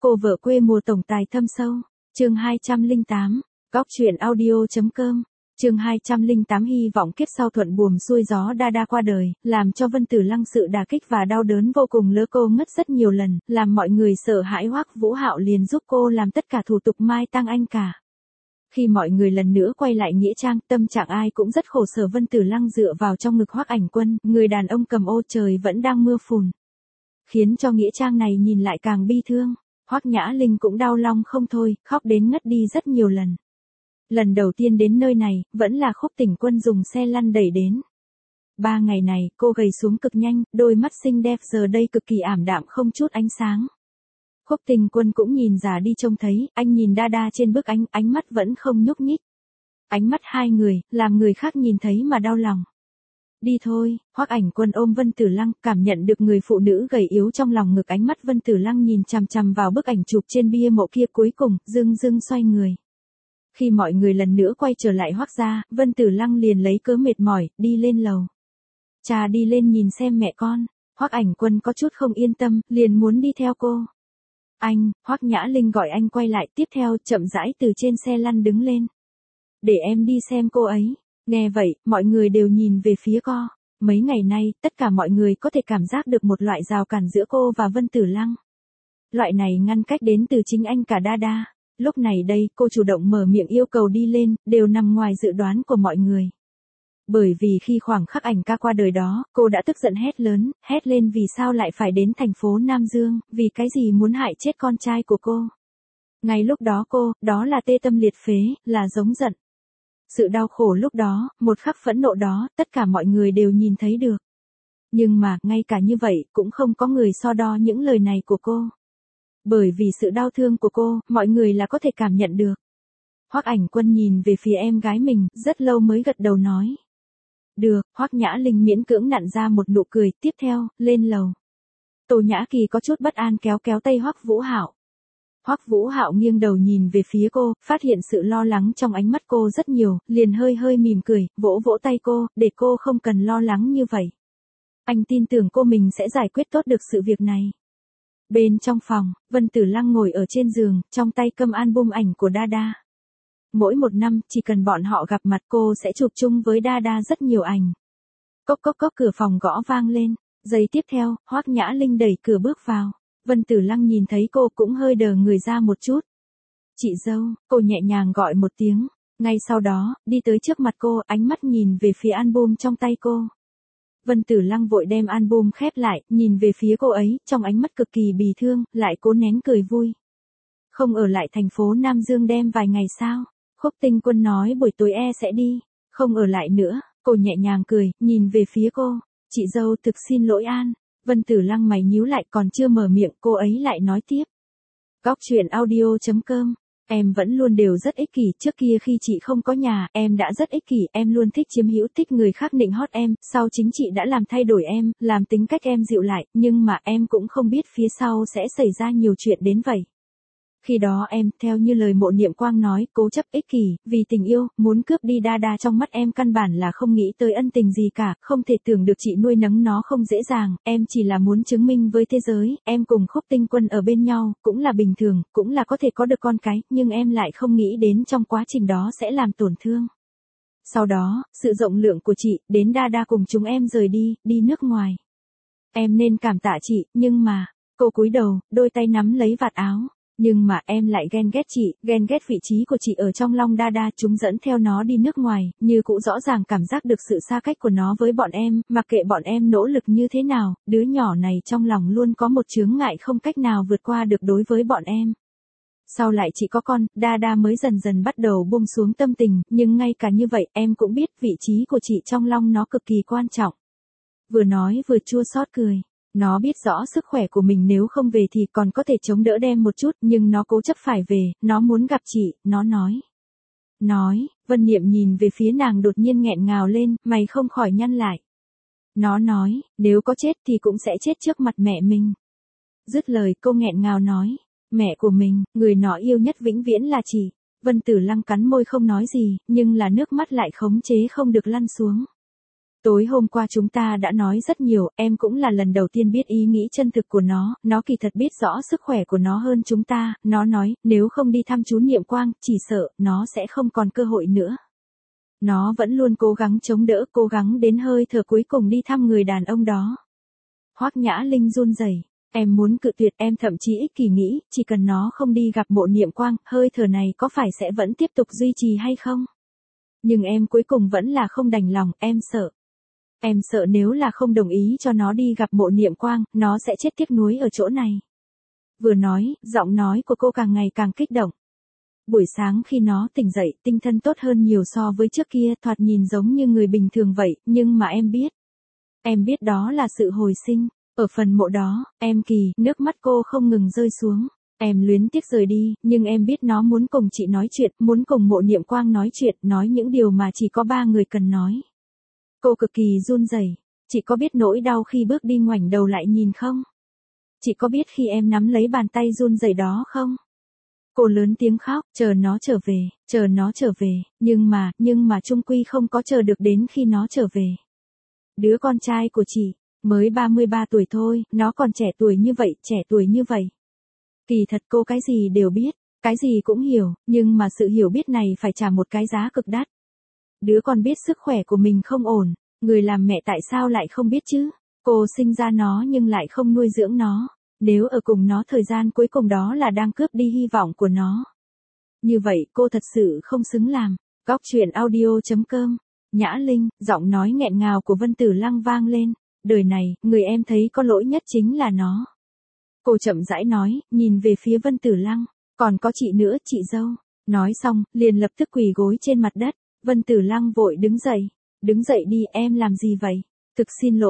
Cô vợ quê mùa tổng tài thâm sâu. Chương 208. Góc truyện audio.com. Chương 208 hy vọng kiếp sau thuận buồm xuôi gió Đa qua đời, làm cho Vân Tử Lăng sự đả kích và đau đớn vô cùng lỡ cô ngất rất nhiều lần, làm mọi người sợ hãi. Hoắc Vũ Hạo liền giúp cô làm tất cả thủ tục mai tang anh cả. Khi mọi người lần nữa quay lại nghĩa trang, tâm trạng ai cũng rất khổ sở. Vân Tử Lăng dựa vào trong ngực Hoắc Ảnh Quân, người đàn ông cầm ô, trời vẫn đang mưa phùn, khiến cho nghĩa trang này nhìn lại càng bi thương. Hoắc Nhã Linh cũng đau lòng không thôi, khóc đến ngất đi rất nhiều lần. Lần đầu tiên đến nơi này, vẫn là Khúc Tỉnh Quân dùng xe lăn đẩy đến. 3 ngày này, cô gầy xuống cực nhanh, đôi mắt xinh đẹp giờ đây cực kỳ ảm đạm không chút ánh sáng. Khúc Tình Quân cũng nhìn già đi trông thấy, anh nhìn Đa trên bức ảnh, ánh mắt vẫn không nhúc nhích. Ánh mắt hai người, làm người khác nhìn thấy mà đau lòng. Đi thôi, Hoắc Ảnh Quân ôm Vân Tử Lăng, cảm nhận được người phụ nữ gầy yếu trong lòng ngực. Ánh mắt Vân Tử Lăng nhìn chằm chằm vào bức ảnh chụp trên bia mộ kia, cuối cùng, dưng xoay người. Khi mọi người lần nữa quay trở lại Hoắc gia, Vân Tử Lăng liền lấy cớ mệt mỏi, đi lên lầu. Cha đi lên nhìn xem mẹ con. Hoắc Ảnh Quân có chút không yên tâm, liền muốn đi theo cô. Anh, Hoắc Nhã Linh gọi anh quay lại, tiếp theo chậm rãi từ trên xe lăn đứng lên. Để em đi xem cô ấy. Nghe vậy, mọi người đều nhìn về phía cô. Mấy ngày nay, tất cả mọi người có thể cảm giác được một loại rào cản giữa cô và Vân Tử Lăng. Loại này ngăn cách đến từ chính anh cả Đa. Lúc này đây, cô chủ động mở miệng yêu cầu đi lên, đều nằm ngoài dự đoán của mọi người. Bởi vì khi khoảng khắc ảnh ca qua đời đó, cô đã tức giận hét lên vì sao lại phải đến thành phố Nam Dương, vì cái gì muốn hại chết con trai của cô. Ngay lúc đó đó là tê tâm liệt phế, là giống giận. Sự đau khổ lúc đó, một khắc phẫn nộ đó, tất cả mọi người đều nhìn thấy được. Nhưng mà, ngay cả như vậy, cũng không có người so đo những lời này của cô. Bởi vì sự đau thương của cô, mọi người là có thể cảm nhận được. Hoắc Ảnh Quân nhìn về phía em gái mình, rất lâu mới gật đầu nói. Được, Hoắc Nhã Linh miễn cưỡng nặn ra một nụ cười, tiếp theo, lên lầu. Tô Nhã Kỳ có chút bất an kéo tay Hoắc Vũ Hạo. Hoắc Vũ Hạo nghiêng đầu nhìn về phía cô, phát hiện sự lo lắng trong ánh mắt cô rất nhiều, liền hơi mỉm cười, vỗ tay cô, để cô không cần lo lắng như vậy. Anh tin tưởng cô mình sẽ giải quyết tốt được sự việc này. Bên trong phòng, Vân Tử Lăng ngồi ở trên giường, trong tay cầm album ảnh của Đa. Mỗi một năm, chỉ cần bọn họ gặp mặt cô sẽ chụp chung với Đa rất nhiều ảnh. Cốc cửa phòng gõ vang lên. Giây tiếp theo, Hoắc Nhã Linh đẩy cửa bước vào. Vân Tử Lăng nhìn thấy cô cũng hơi đờ người ra một chút. Chị dâu, cô nhẹ nhàng gọi một tiếng. Ngay sau đó, đi tới trước mặt cô, ánh mắt nhìn về phía album trong tay cô. Vân Tử Lăng vội đem album khép lại, nhìn về phía cô ấy, trong ánh mắt cực kỳ bì thương, lại cố nén cười vui. Không ở lại thành phố Nam Dương đem vài ngày sao? Khúc Tinh Quân nói buổi tối sẽ đi. Không ở lại nữa, cô nhẹ nhàng cười, nhìn về phía cô. Chị dâu thực xin lỗi An. Vân Tử Lăng mày nhíu lại, còn chưa mở miệng, cô ấy lại nói tiếp. Góc truyện audio.com. Em vẫn luôn đều rất ích kỷ, trước kia khi chị không có nhà, em đã rất ích kỷ, em luôn thích chiếm hữu, thích người khác nịnh hót em, sau chính chị đã làm thay đổi em, làm tính cách em dịu lại, nhưng mà em cũng không biết phía sau sẽ xảy ra nhiều chuyện đến vậy. Khi đó em, theo như lời Mộ Niệm Quang nói, cố chấp ích kỷ, vì tình yêu, muốn cướp đi Đa trong mắt em căn bản là không nghĩ tới ân tình gì cả, không thể tưởng được chị nuôi nấng nó không dễ dàng, em chỉ là muốn chứng minh với thế giới, em cùng Khúc Tinh Quân ở bên nhau, cũng là bình thường, cũng là có thể có được con cái, nhưng em lại không nghĩ đến trong quá trình đó sẽ làm tổn thương. Sau đó, sự rộng lượng của chị, đến Đa cùng chúng em rời đi nước ngoài. Em nên cảm tạ chị, nhưng mà, cô cúi đầu, đôi tay nắm lấy vạt áo. Nhưng mà em lại ghen ghét chị, ghen ghét vị trí của chị ở trong lòng Đa, chúng dẫn theo nó đi nước ngoài, như cũng rõ ràng cảm giác được sự xa cách của nó với bọn em, mặc kệ bọn em nỗ lực như thế nào, đứa nhỏ này trong lòng luôn có một chướng ngại không cách nào vượt qua được đối với bọn em. Sau lại chị có con, Đa mới dần bắt đầu buông xuống tâm tình, nhưng ngay cả như vậy em cũng biết vị trí của chị trong lòng nó cực kỳ quan trọng. Vừa nói vừa chua xót cười. Nó biết rõ sức khỏe của mình nếu không về thì còn có thể chống đỡ đem một chút, nhưng nó cố chấp phải về, nó muốn gặp chị, nó nói. Vân Niệm nhìn về phía nàng đột nhiên nghẹn ngào lên, mày không khỏi nhăn lại. Nó nói, nếu có chết thì cũng sẽ chết trước mặt mẹ mình. Dứt lời cô nghẹn ngào nói, mẹ của mình, người nó yêu nhất vĩnh viễn là chị. Vân Tử Lăng cắn môi không nói gì, nhưng là nước mắt lại khống chế không được lăn xuống. Tối hôm qua chúng ta đã nói rất nhiều, em cũng là lần đầu tiên biết ý nghĩ chân thực của nó kỳ thật biết rõ sức khỏe của nó hơn chúng ta, nó nói, nếu không đi thăm chú Niệm Quang, chỉ sợ, nó sẽ không còn cơ hội nữa. Nó vẫn luôn cố gắng chống đỡ, cố gắng đến hơi thở cuối cùng đi thăm người đàn ông đó. Hoắc Nhã Linh run rẩy. Em muốn cự tuyệt, em thậm chí ích kỷ nghĩ, chỉ cần nó không đi gặp Mộ Niệm Quang, hơi thở này có phải sẽ vẫn tiếp tục duy trì hay không? Nhưng em cuối cùng vẫn là không đành lòng, em sợ. Em sợ nếu là không đồng ý cho nó đi gặp Mộ Niệm Quang, nó sẽ chết tiếc nuối ở chỗ này. Vừa nói, giọng nói của cô càng ngày càng kích động. Buổi sáng khi nó tỉnh dậy, tinh thần tốt hơn nhiều so với trước kia, thoạt nhìn giống như người bình thường vậy, nhưng mà em biết đó là sự hồi sinh. Ở phần mộ đó, em Kỳ, nước mắt cô không ngừng rơi xuống. Em luyến tiếc rời đi, nhưng em biết nó muốn cùng chị nói chuyện, muốn cùng Mộ Niệm Quang nói chuyện, nói những điều mà chỉ có ba người cần nói. Cô cực kỳ run rẩy. Chị có biết nỗi đau khi bước đi ngoảnh đầu lại nhìn không? Chị có biết khi em nắm lấy bàn tay run rẩy đó không? Cô lớn tiếng khóc, chờ nó trở về, nhưng mà chung quy không có chờ được đến khi nó trở về. Đứa con trai của chị, mới 33 tuổi thôi, nó còn trẻ tuổi như vậy. Kỳ thật cô cái gì đều biết, cái gì cũng hiểu, nhưng mà sự hiểu biết này phải trả một cái giá cực đắt. Đứa con biết sức khỏe của mình không ổn, người làm mẹ tại sao lại không biết chứ? Cô sinh ra nó nhưng lại không nuôi dưỡng nó. Nếu ở cùng nó thời gian cuối cùng đó là đang cướp đi hy vọng của nó. Như vậy cô thật sự không xứng làm. Góc truyện audio.com. Nhã Linh, giọng nói nghẹn ngào của Vân Tử Lăng vang lên. Đời này, người em thấy có lỗi nhất chính là nó. Cô chậm rãi nói, nhìn về phía Vân Tử Lăng. Còn có chị nữa, chị dâu. Nói xong, liền lập tức quỳ gối trên mặt đất. Vân Tử Lăng vội đứng dậy. Đứng dậy đi, em làm gì vậy? Thực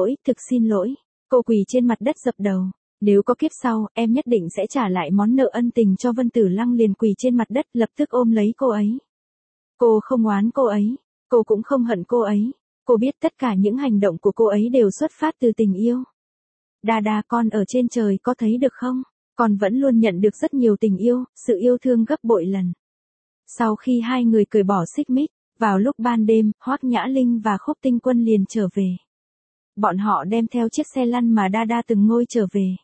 xin lỗi. Cô quỳ trên mặt đất dập đầu. Nếu có kiếp sau, em nhất định sẽ trả lại món nợ ân tình cho Vân Tử Lăng liền quỳ trên mặt đất lập tức ôm lấy cô ấy. Cô không oán cô ấy, cô cũng không hận cô ấy. Cô biết tất cả những hành động của cô ấy đều xuất phát từ tình yêu. Đa Đa con ở trên trời có thấy được không? Con vẫn luôn nhận được rất nhiều tình yêu, sự yêu thương gấp bội lần. Sau khi hai người cởi bỏ xích mích, vào lúc ban đêm, Hoắc Nhã Linh và Khúc Tinh Quân liền trở về. Bọn họ đem theo chiếc xe lăn mà Đa Đa từng ngồi trở về.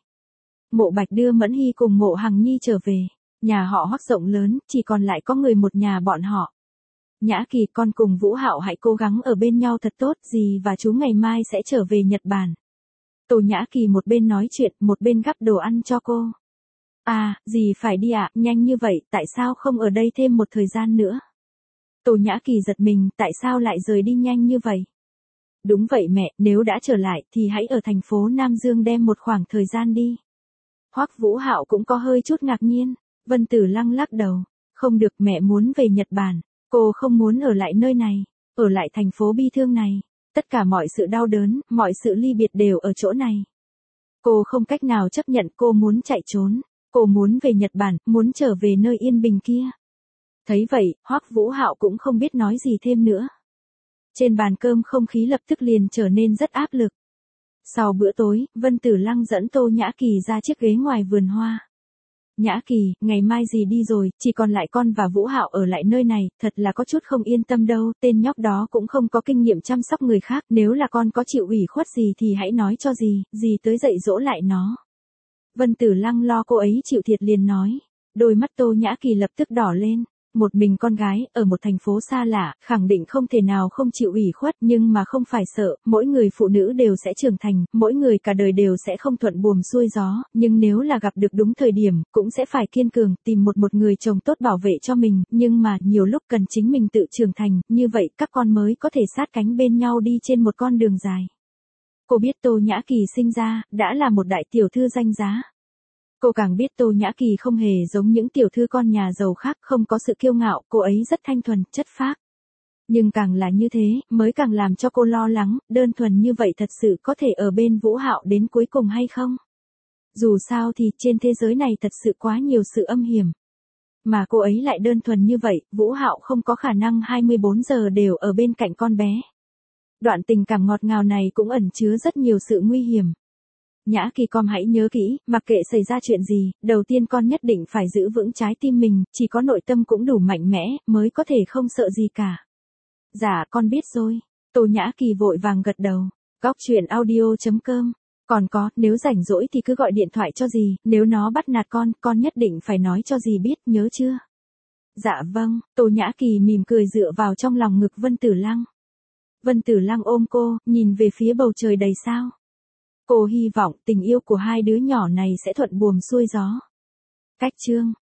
Mộ Bạch đưa Mẫn Hy cùng Mộ Hằng Nhi trở về. Nhà họ Hoắc rộng lớn, chỉ còn lại có người một nhà bọn họ. Nhã Kỳ, con cùng Vũ Hạo hãy cố gắng ở bên nhau thật tốt, dì và chú ngày mai sẽ trở về Nhật Bản. Tô Nhã Kỳ một bên nói chuyện, một bên gắp đồ ăn cho cô. À, dì phải đi ạ, nhanh như vậy, tại sao không ở đây thêm một thời gian nữa? Tô Nhã Kỳ giật mình, tại sao lại rời đi nhanh như vậy? Đúng vậy mẹ, nếu đã trở lại thì hãy ở thành phố Nam Dương đem một khoảng thời gian đi. Hoắc Vũ Hạo cũng có hơi chút ngạc nhiên. Vân Tử Lăng lắc đầu. Không được, mẹ muốn về Nhật Bản. Cô không muốn ở lại nơi này, ở lại thành phố bi thương này. Tất cả mọi sự đau đớn, mọi sự ly biệt đều ở chỗ này. Cô không cách nào chấp nhận, cô muốn chạy trốn. Cô muốn về Nhật Bản, muốn trở về nơi yên bình kia. Thấy vậy, Hoắc Vũ Hạo cũng không biết nói gì thêm nữa. Trên bàn cơm không khí lập tức liền trở nên rất áp lực. Sau bữa tối, Vân Tử Lăng dẫn Tô Nhã Kỳ ra chiếc ghế ngoài vườn hoa. Nhã Kỳ, ngày mai dì đi rồi, chỉ còn lại con và Vũ Hạo ở lại nơi này, thật là có chút không yên tâm đâu, tên nhóc đó cũng không có kinh nghiệm chăm sóc người khác, nếu là con có chịu ủy khuất gì thì hãy nói cho dì tới dạy dỗ lại nó. Vân Tử Lăng lo cô ấy chịu thiệt liền nói. Đôi mắt Tô Nhã Kỳ lập tức đỏ lên. Một mình con gái, ở một thành phố xa lạ, khẳng định không thể nào không chịu ủy khuất, nhưng mà không phải sợ, mỗi người phụ nữ đều sẽ trưởng thành, mỗi người cả đời đều sẽ không thuận buồm xuôi gió, nhưng nếu là gặp được đúng thời điểm, cũng sẽ phải kiên cường, tìm một người chồng tốt bảo vệ cho mình, nhưng mà, nhiều lúc cần chính mình tự trưởng thành, như vậy các con mới có thể sát cánh bên nhau đi trên một con đường dài. Cô biết Tô Nhã Kỳ sinh ra, đã là một đại tiểu thư danh giá. Cô càng biết Tô Nhã Kỳ không hề giống những tiểu thư con nhà giàu khác, không có sự kiêu ngạo, cô ấy rất thanh thuần, chất phác. Nhưng càng là như thế, mới càng làm cho cô lo lắng, đơn thuần như vậy thật sự có thể ở bên Vũ Hạo đến cuối cùng hay không? Dù sao thì trên thế giới này thật sự quá nhiều sự âm hiểm. Mà cô ấy lại đơn thuần như vậy, Vũ Hạo không có khả năng 24 giờ đều ở bên cạnh con bé. Đoạn tình cảm ngọt ngào này cũng ẩn chứa rất nhiều sự nguy hiểm. Nhã Kỳ, con hãy nhớ kỹ, mặc kệ xảy ra chuyện gì, đầu tiên con nhất định phải giữ vững trái tim mình, chỉ có nội tâm cũng đủ mạnh mẽ, mới có thể không sợ gì cả. Dạ, con biết rồi. Tô Nhã Kỳ vội vàng gật đầu. Góc chuyện audio.com. Còn có, nếu rảnh rỗi thì cứ gọi điện thoại cho dì, nếu nó bắt nạt con nhất định phải nói cho dì biết, nhớ chưa? Dạ vâng, Tô Nhã Kỳ mỉm cười dựa vào trong lòng ngực Vân Tử Lăng. Vân Tử Lăng ôm cô, nhìn về phía bầu trời đầy sao. Cô hy vọng tình yêu của hai đứa nhỏ này sẽ thuận buồm xuôi gió. Cách chương